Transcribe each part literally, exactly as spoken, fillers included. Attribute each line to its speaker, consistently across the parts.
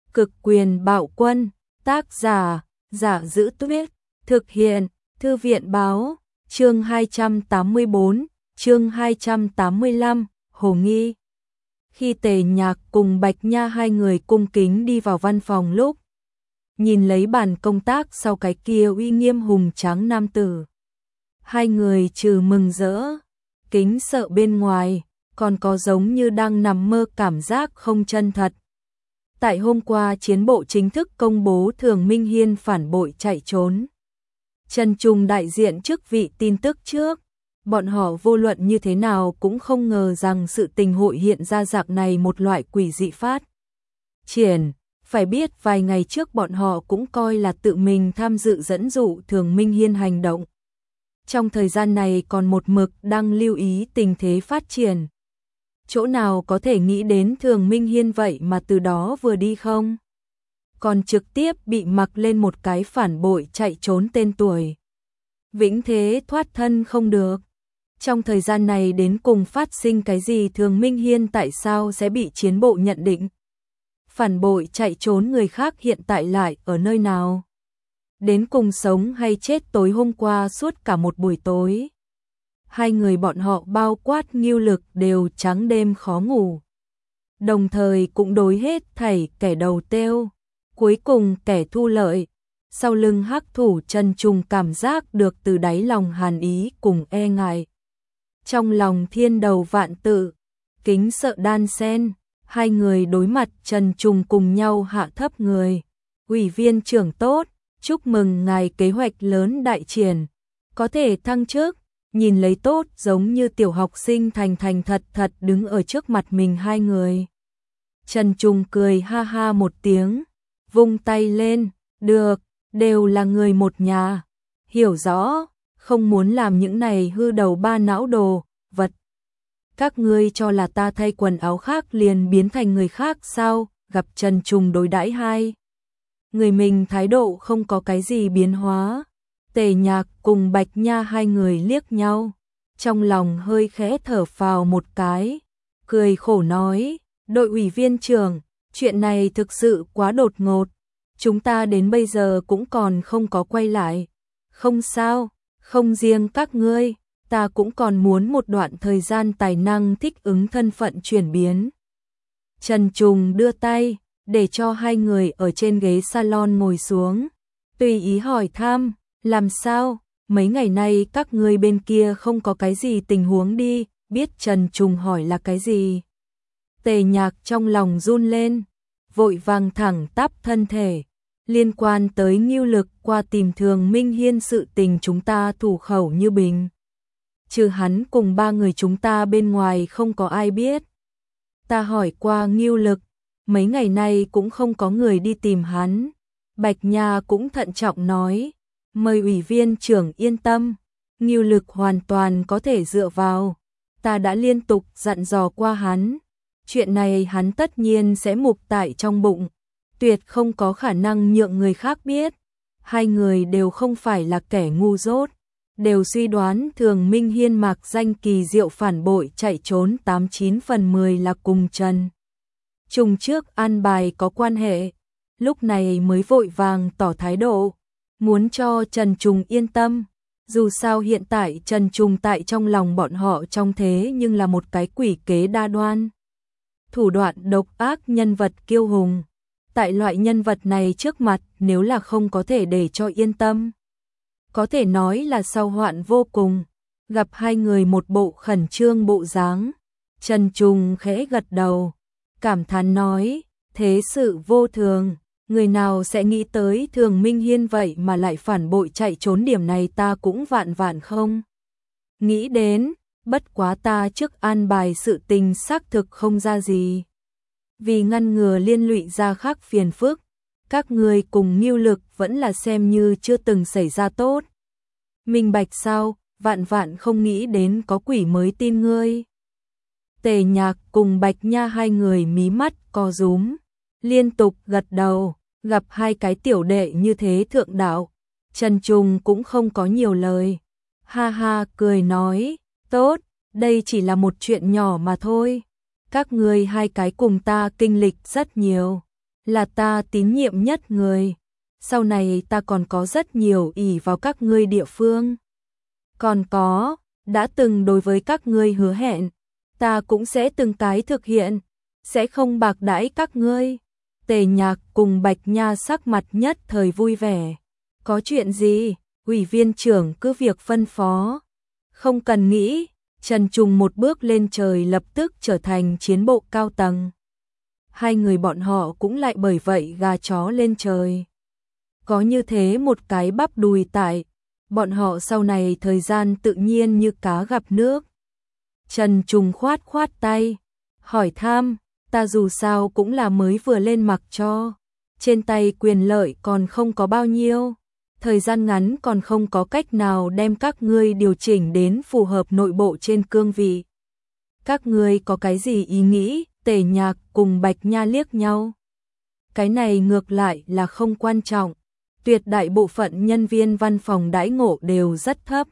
Speaker 1: Cực quyền bạo quân, tác giả, Giả Giữ Tuyết, thực hiện, Thư viện báo, chương hai trăm tám mươi bốn, chương hai trăm tám mươi lăm, Hồ Nghi. Khi Tề Nhạc cùng Bạch Nha hai người cung kính đi vào văn phòng lúc, nhìn lấy bàn công tác sau cái kia uy nghiêm hùng tráng nam tử. Hai người trừ mừng rỡ, kính sợ bên ngoài, còn có giống như đang nằm mơ cảm giác không chân thật. Tại hôm qua chiến bộ chính thức công bố Thường Minh Hiên phản bội chạy trốn. Trần Trùng đại diện chức vị tin tức trước, bọn họ vô luận như thế nào cũng không ngờ rằng sự tình hội hiện ra dạng này một loại quỷ dị phát triển. Phải biết vài ngày trước bọn họ cũng coi là tự mình tham dự dẫn dụ Thường Minh Hiên hành động. Trong thời gian này còn một mực đang lưu ý tình thế phát triển. Chỗ nào có thể nghĩ đến Thường Minh Hiên vậy mà từ đó vừa đi không? Còn trực tiếp bị mặc lên một cái phản bội chạy trốn tên tuổi. Vĩnh thế thoát thân không được. Trong thời gian này đến cùng phát sinh cái gì, Thường Minh Hiên tại sao sẽ bị chiến bộ nhận định? Phản bội chạy trốn người khác hiện tại lại ở nơi nào? Đến cùng sống hay chết tối hôm qua suốt cả một buổi tối? Hai người bọn họ bao quát Ngưu Lực đều trắng đêm khó ngủ. Đồng thời cũng đối hết thảy kẻ đầu têu, cuối cùng kẻ thu lợi. Sau lưng hắc thủ Trần Trùng cảm giác được từ đáy lòng hàn ý cùng e ngại. Trong lòng thiên đầu vạn tự, kính sợ đan sen, hai người đối mặt Trần Trùng cùng nhau hạ thấp người. Ủy viên trưởng tốt, chúc mừng ngài kế hoạch lớn đại triển, có thể thăng chức. Nhìn lấy tốt giống như tiểu học sinh thành thành thật thật đứng ở trước mặt mình hai người. Trần Trùng cười ha ha một tiếng, vung tay lên, được, đều là người một nhà, hiểu rõ, không muốn làm những này hư đầu ba não đồ, vật. Các ngươi cho là ta thay quần áo khác liền biến thành người khác sao? Gặp Trần Trùng đối đãi hai người mình thái độ không có cái gì biến hóa. Tề Nhạc cùng Bạch Nha hai người liếc nhau, trong lòng hơi khẽ thở phào một cái, cười khổ nói, đội ủy viên trưởng, chuyện này thực sự quá đột ngột, chúng ta đến bây giờ cũng còn không có quay lại. Không sao, không riêng các ngươi, ta cũng còn muốn một đoạn thời gian tài năng thích ứng thân phận chuyển biến. Trần Trùng đưa tay, để cho hai người ở trên ghế salon ngồi xuống, tùy ý hỏi thăm. Làm sao, mấy ngày nay các ngươi bên kia không có cái gì tình huống đi, biết Trần Trùng hỏi là cái gì. Tề Nhạc trong lòng run lên, vội vàng thẳng tắp thân thể, liên quan tới Ngưu Lực qua tìm Thường Minh Hiên sự tình chúng ta thủ khẩu như bình. Trừ hắn cùng ba người chúng ta bên ngoài không có ai biết. Ta hỏi qua Ngưu Lực, mấy ngày nay cũng không có người đi tìm hắn. Bạch Nha cũng thận trọng nói. Mời ủy viên trưởng yên tâm, Ngưu Lực hoàn toàn có thể dựa vào. Ta đã liên tục dặn dò qua hắn. Chuyện này hắn tất nhiên sẽ mục tại trong bụng, tuyệt không có khả năng nhượng người khác biết. Hai người đều không phải là kẻ ngu dốt, đều suy đoán Thường Minh Hiên mặc danh kỳ diệu phản bội chạy trốn tám chín phần mười là cùng Trần Trùng trước an bài có quan hệ, lúc này mới vội vàng tỏ thái độ. Muốn cho Trần Trùng yên tâm, dù sao hiện tại Trần Trùng tại trong lòng bọn họ trong thế nhưng là một cái quỷ kế đa đoan. Thủ đoạn độc ác nhân vật kiêu hùng, tại loại nhân vật này trước mặt nếu là không có thể để cho yên tâm. Có thể nói là sau hoạn vô cùng, gặp hai người một bộ khẩn trương bộ dáng. Trần Trùng khẽ gật đầu, cảm thán nói, thế sự vô thường. Người nào sẽ nghĩ tới Thường Minh Hiên vậy mà lại phản bội chạy trốn, điểm này ta cũng vạn vạn không nghĩ đến, bất quá ta trước an bài sự tình xác thực không ra gì. Vì ngăn ngừa liên lụy ra khác phiền phức, các người cùng Ngưu Lực vẫn là xem như chưa từng xảy ra tốt. Minh bạch sao, vạn vạn không nghĩ đến có quỷ mới tin ngươi. Tề Nhạc cùng Bạch Nha hai người mí mắt co rúm, liên tục gật đầu. Gặp hai cái tiểu đệ như thế thượng đạo, Trần Trùng cũng không có nhiều lời. Ha ha cười nói, tốt, đây chỉ là một chuyện nhỏ mà thôi. Các ngươi hai cái cùng ta kinh lịch rất nhiều. là ta tín nhiệm nhất người. Sau này ta còn có rất nhiều ỷ vào các ngươi địa phương. Còn có, đã từng đối với các ngươi hứa hẹn, ta cũng sẽ từng cái thực hiện, sẽ không bạc đãi các ngươi. Tề Nhạc cùng Bạch Nha sắc mặt nhất thời vui vẻ. Có chuyện gì, ủy viên trưởng cứ việc phân phó. Không cần nghĩ, Trần Trùng một bước lên trời lập tức trở thành chiến bộ cao tầng. Hai người bọn họ cũng lại bởi vậy gà chó lên trời. Có như thế một cái bắp đùi tại, bọn họ sau này thời gian tự nhiên như cá gặp nước. Trần Trùng khoát khoát tay, hỏi thăm, ta dù sao cũng là mới vừa lên mặc cho, trên tay quyền lợi còn không có bao nhiêu, thời gian ngắn còn không có cách nào đem các ngươi điều chỉnh đến phù hợp nội bộ trên cương vị. Các ngươi có cái gì ý nghĩ? Tề Nhạc cùng Bạch Nha liếc nhau. Cái này ngược lại là không quan trọng, tuyệt đại bộ phận nhân viên văn phòng đãi ngộ đều rất thấp.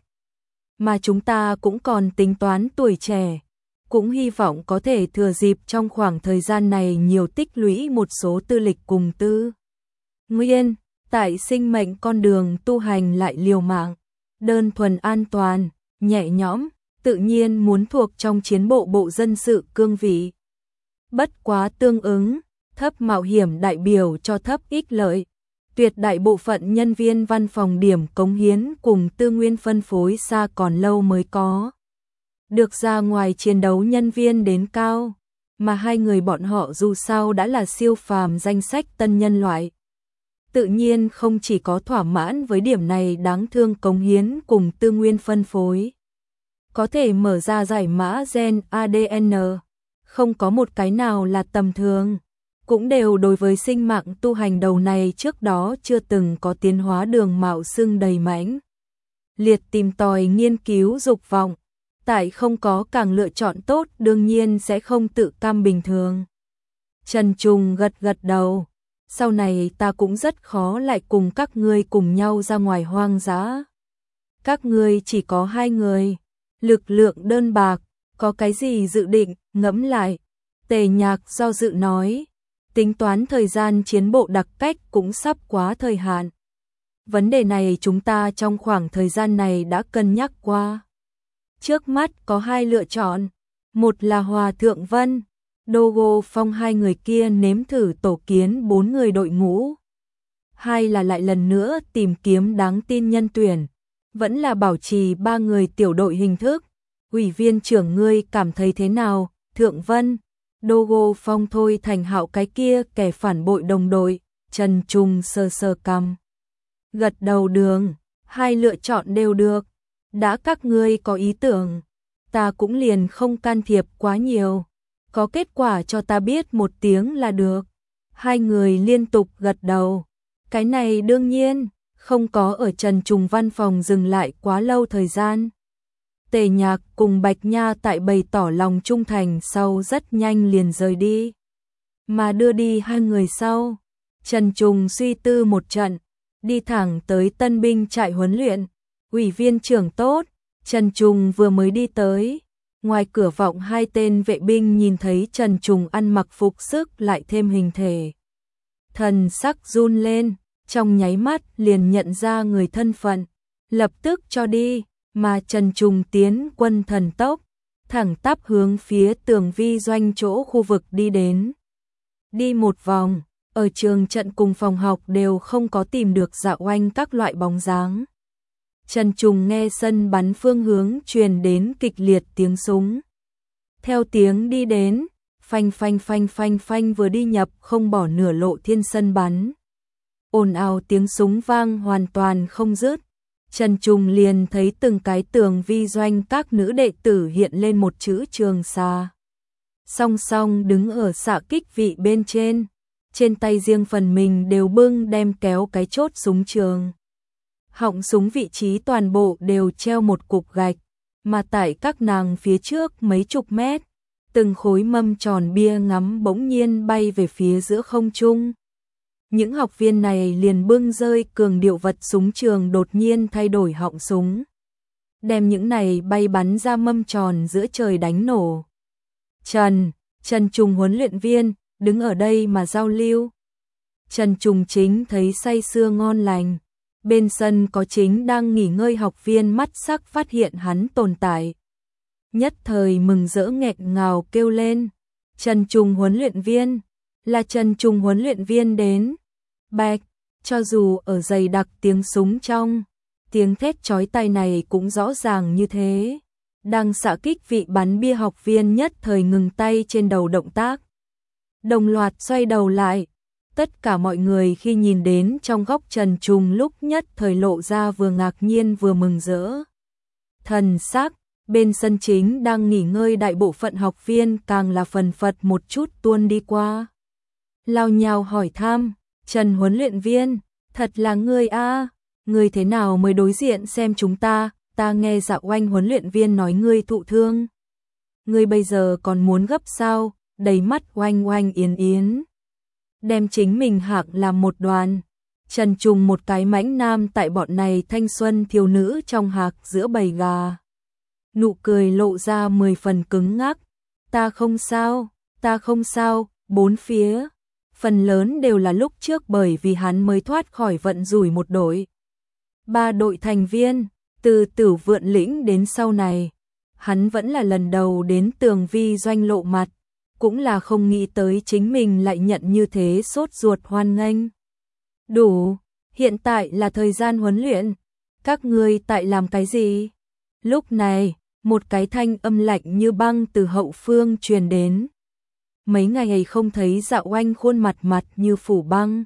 Speaker 1: Mà chúng ta cũng còn tính toán tuổi trẻ, cũng hy vọng có thể thừa dịp trong khoảng thời gian này nhiều tích lũy một số tư lịch cùng tư. Nguyên, tại sinh mệnh con đường tu hành lại liều mạng, đơn thuần an toàn, nhẹ nhõm, tự nhiên muốn thuộc trong chiến bộ bộ dân sự cương vị. Bất quá tương ứng, thấp mạo hiểm đại biểu cho thấp ích lợi. Tuyệt đại bộ phận nhân viên văn phòng điểm cống hiến cùng tư nguyên phân phối xa còn lâu mới có. Được ra ngoài chiến đấu nhân viên đến cao, mà hai người bọn họ dù sao đã là siêu phàm danh sách tân nhân loại. Tự nhiên không chỉ có thỏa mãn với điểm này đáng thương cống hiến cùng tư nguyên phân phối. Có thể mở ra giải mã gen a đê en, không có một cái nào là tầm thường. Cũng đều đối với sinh mạng tu hành đầu này trước đó chưa từng có tiến hóa đường mạo xưng đầy mãnh liệt tìm tòi nghiên cứu dục vọng, tại không có càng lựa chọn tốt đương nhiên sẽ không tự cam bình thường. Trần Trùng gật gật đầu, sau này ta cũng rất khó lại cùng các ngươi cùng nhau ra ngoài hoang dã. Các ngươi chỉ có hai người, lực lượng đơn bạc, có cái gì dự định, ngẫm lại. Tề Nhạc do dự nói. Tính toán thời gian chiến bộ đặc cách cũng sắp quá thời hạn. Vấn đề này chúng ta trong khoảng thời gian này đã cân nhắc qua. Trước mắt có hai lựa chọn. Một là Hòa Thượng Vân, Đô Phong hai người kia nếm thử tổ kiến bốn người đội ngũ. Hai là lại lần nữa tìm kiếm đáng tin nhân tuyển. Vẫn là bảo trì ba người tiểu đội hình thức. Ủy viên trưởng ngươi cảm thấy thế nào, Thượng Vân? Đô Phong thôi thành hạo cái kia kẻ phản bội đồng đội. Trần Trùng sơ sơ cằm, gật đầu đường, hai lựa chọn đều được. Đã các ngươi có ý tưởng, ta cũng liền không can thiệp quá nhiều. Có kết quả cho ta biết một tiếng là được. Hai người liên tục gật đầu. Cái này đương nhiên, không có ở Trần Trùng văn phòng dừng lại quá lâu thời gian. Tề Nhạc cùng Bạch Nha tại bày tỏ lòng trung thành sau rất nhanh liền rời đi. Mà đưa đi hai người sau, Trần Trùng suy tư một trận, đi thẳng tới tân binh trại huấn luyện. Ủy viên trưởng tốt, Trần Trùng vừa mới đi tới. Ngoài cửa vọng hai tên vệ binh nhìn thấy Trần Trùng ăn mặc phục sức lại thêm hình thể. Thần sắc run lên, trong nháy mắt liền nhận ra người thân phận, lập tức cho đi. Mà Trần Trùng tiến quân thần tốc, thẳng tắp hướng phía tường vi doanh chỗ khu vực đi đến. Đi một vòng, ở trường trận cùng phòng học đều không có tìm được dạo oanh các loại bóng dáng. Trần Trùng nghe sân bắn phương hướng truyền đến kịch liệt tiếng súng. Theo tiếng đi đến, phanh phanh phanh phanh phanh vừa đi nhập không bỏ nửa lộ thiên sân bắn. Ồn ào tiếng súng vang hoàn toàn không dứt. Trần Trùng liền thấy từng cái tường vi doanh các nữ đệ tử hiện lên một chữ Trường Sa. Song song đứng ở xạ kích vị bên trên, trên tay riêng phần mình đều bưng đem kéo cái chốt súng trường. Họng súng vị trí toàn bộ đều treo một cục gạch, mà tại các nàng phía trước mấy chục mét, từng khối mâm tròn bia ngắm bỗng nhiên bay về phía giữa không trung. Những học viên này liền bưng rơi cường điệu vật súng trường đột nhiên thay đổi họng súng. Đem những này bay bắn ra mâm tròn giữa trời đánh nổ. Trần, Trần Trùng huấn luyện viên, đứng ở đây mà giao lưu. Trần Trùng chính thấy say sưa ngon lành. Bên sân có chính đang nghỉ ngơi học viên mắt sắc phát hiện hắn tồn tại. Nhất thời mừng rỡ nghẹn ngào kêu lên. Trần Trùng huấn luyện viên, là Trần Trùng huấn luyện viên đến. Bạch, cho dù ở dày đặc tiếng súng trong, tiếng thét chói tai này cũng rõ ràng như thế. Đang xạ kích vị bắn bia học viên nhất thời ngừng tay trên đầu động tác. Đồng loạt xoay đầu lại. Tất cả mọi người khi nhìn đến trong góc Trần Trùng lúc nhất thời lộ ra vừa ngạc nhiên vừa mừng rỡ. Thần sắc, bên sân chính đang nghỉ ngơi đại bộ phận học viên càng là phần phật một chút tuôn đi qua. Lao nhào hỏi thăm, Trần huấn luyện viên, thật là ngươi a, ngươi thế nào mới đối diện xem chúng ta, ta nghe Dạ Oanh huấn luyện viên nói ngươi thụ thương. Ngươi bây giờ còn muốn gấp sao, đầy mắt oanh oanh yến yến. Đem chính mình hạng làm một đoàn. Trần Trùng một cái mãnh nam tại bọn này thanh xuân thiếu nữ trong hạc giữa bầy gà. Nụ cười lộ ra mười phần cứng ngắc. Ta không sao, ta không sao, bốn phía. Phần lớn đều là lúc trước bởi vì hắn mới thoát khỏi vận rủi một đội. Ba đội thành viên, từ Tử Vượn Lĩnh đến sau này. Hắn vẫn là lần đầu đến Tường Vi Doanh lộ mặt. Cũng là không nghĩ tới chính mình lại nhận như thế sốt ruột hoan nghênh. Đủ, hiện tại là thời gian huấn luyện. Các ngươi tại làm cái gì? Lúc này, một cái thanh âm lạnh như băng từ hậu phương truyền đến. Mấy ngày không thấy Dạ Oanh khuôn mặt mặt như phủ băng.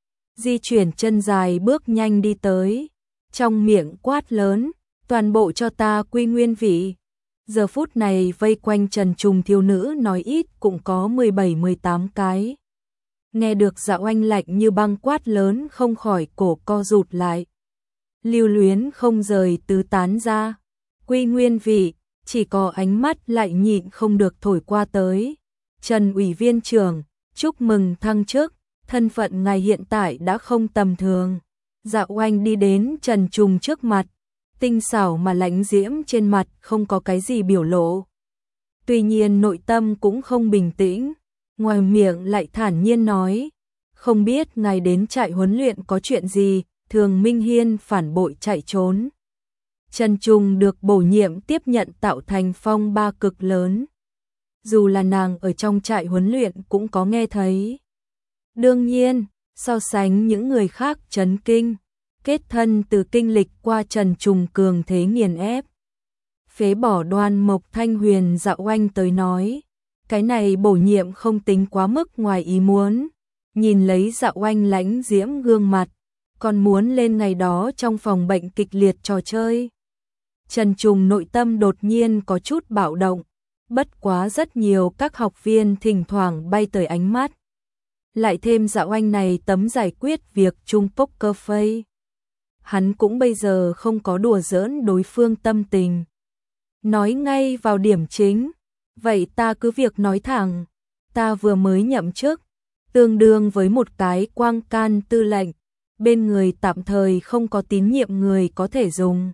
Speaker 1: Di chuyển chân dài bước nhanh đi tới. Trong miệng quát lớn, toàn bộ cho ta quy nguyên vị. Giờ phút này vây quanh Trần Trùng thiếu nữ nói ít cũng có mười bảy mười tám cái. Nghe được Dạ Oanh lạnh như băng quát lớn không khỏi cổ co rụt lại. Lưu luyến không rời tứ tán ra. Quy nguyên vị, chỉ có ánh mắt lại nhịn không được thổi qua tới. Trần ủy viên trưởng, chúc mừng thăng chức, thân phận ngài hiện tại đã không tầm thường. Dạ Oanh đi đến Trần Trùng trước mặt. Tinh xảo mà lãnh diễm trên mặt không có cái gì biểu lộ. Tuy nhiên nội tâm cũng không bình tĩnh, ngoài miệng lại thản nhiên nói, không biết ngài đến trại huấn luyện có chuyện gì, Thường Minh Hiên phản bội chạy trốn. Trần Trùng được bổ nhiệm tiếp nhận tạo thành phong ba cực lớn. Dù là nàng ở trong trại huấn luyện cũng có nghe thấy. Đương nhiên, so sánh những người khác chấn kinh. Kết thân từ kinh lịch qua Trần Trùng cường thế nghiền ép. Phế bỏ Đoan Mộc Thanh Huyền Dạ Oanh tới nói. Cái này bổ nhiệm không tính quá mức ngoài ý muốn. Nhìn lấy Dạ Oanh lãnh diễm gương mặt. Còn muốn lên ngày đó trong phòng bệnh kịch liệt trò chơi. Trần Trùng nội tâm đột nhiên có chút bạo động. Bất quá rất nhiều các học viên thỉnh thoảng bay tới ánh mắt. Lại thêm Dạ Oanh này tấm giải quyết việc chung poker face. Hắn cũng bây giờ không có đùa giỡn đối phương tâm tình. Nói ngay vào điểm chính. Vậy ta cứ việc nói thẳng. Ta vừa mới nhậm chức. Tương đương với một cái quang can tư lệnh. Bên người tạm thời không có tín nhiệm người có thể dùng.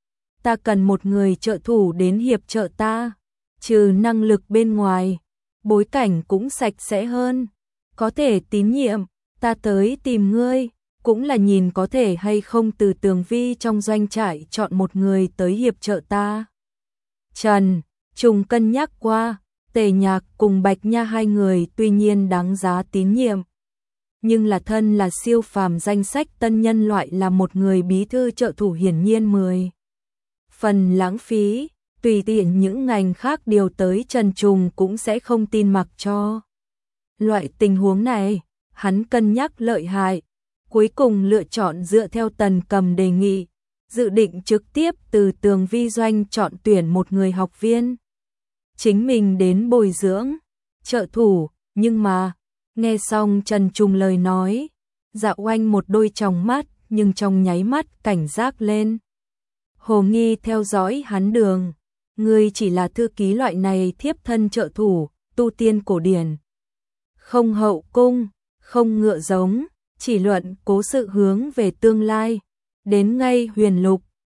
Speaker 1: Ta cần một người trợ thủ đến hiệp trợ ta. Trừ năng lực bên ngoài. Bối cảnh cũng sạch sẽ hơn. Có thể tín nhiệm. Ta tới tìm ngươi. Cũng là nhìn có thể hay không từ Tường Vi trong doanh trại chọn một người tới hiệp trợ ta. Trần Trùng cân nhắc qua, Tề Nhạc cùng Bạch Nha hai người tuy nhiên đáng giá tín nhiệm. Nhưng là thân là siêu phàm danh sách tân nhân loại là một người bí thư trợ thủ hiển nhiên mười. Phần lãng phí, tùy tiện những ngành khác điều tới Trần Trùng cũng sẽ không tin mặc cho. Loại tình huống này, hắn cân nhắc lợi hại. Cuối cùng lựa chọn dựa theo Tần Cầm đề nghị, dự định trực tiếp từ Tường Vi Doanh chọn tuyển một người học viên. Chính mình đến bồi dưỡng, trợ thủ, nhưng mà, nghe xong Trần Trùng lời nói, Dạ Oanh một đôi tròng mắt, nhưng trong nháy mắt cảnh giác lên. Hồ nghi theo dõi hắn đường, ngươi chỉ là thư ký loại này thiếp thân trợ thủ, tu tiên cổ điển. Không hậu cung, không ngựa giống. Chỉ luận cố sự hướng về tương lai, đến ngay huyền lục,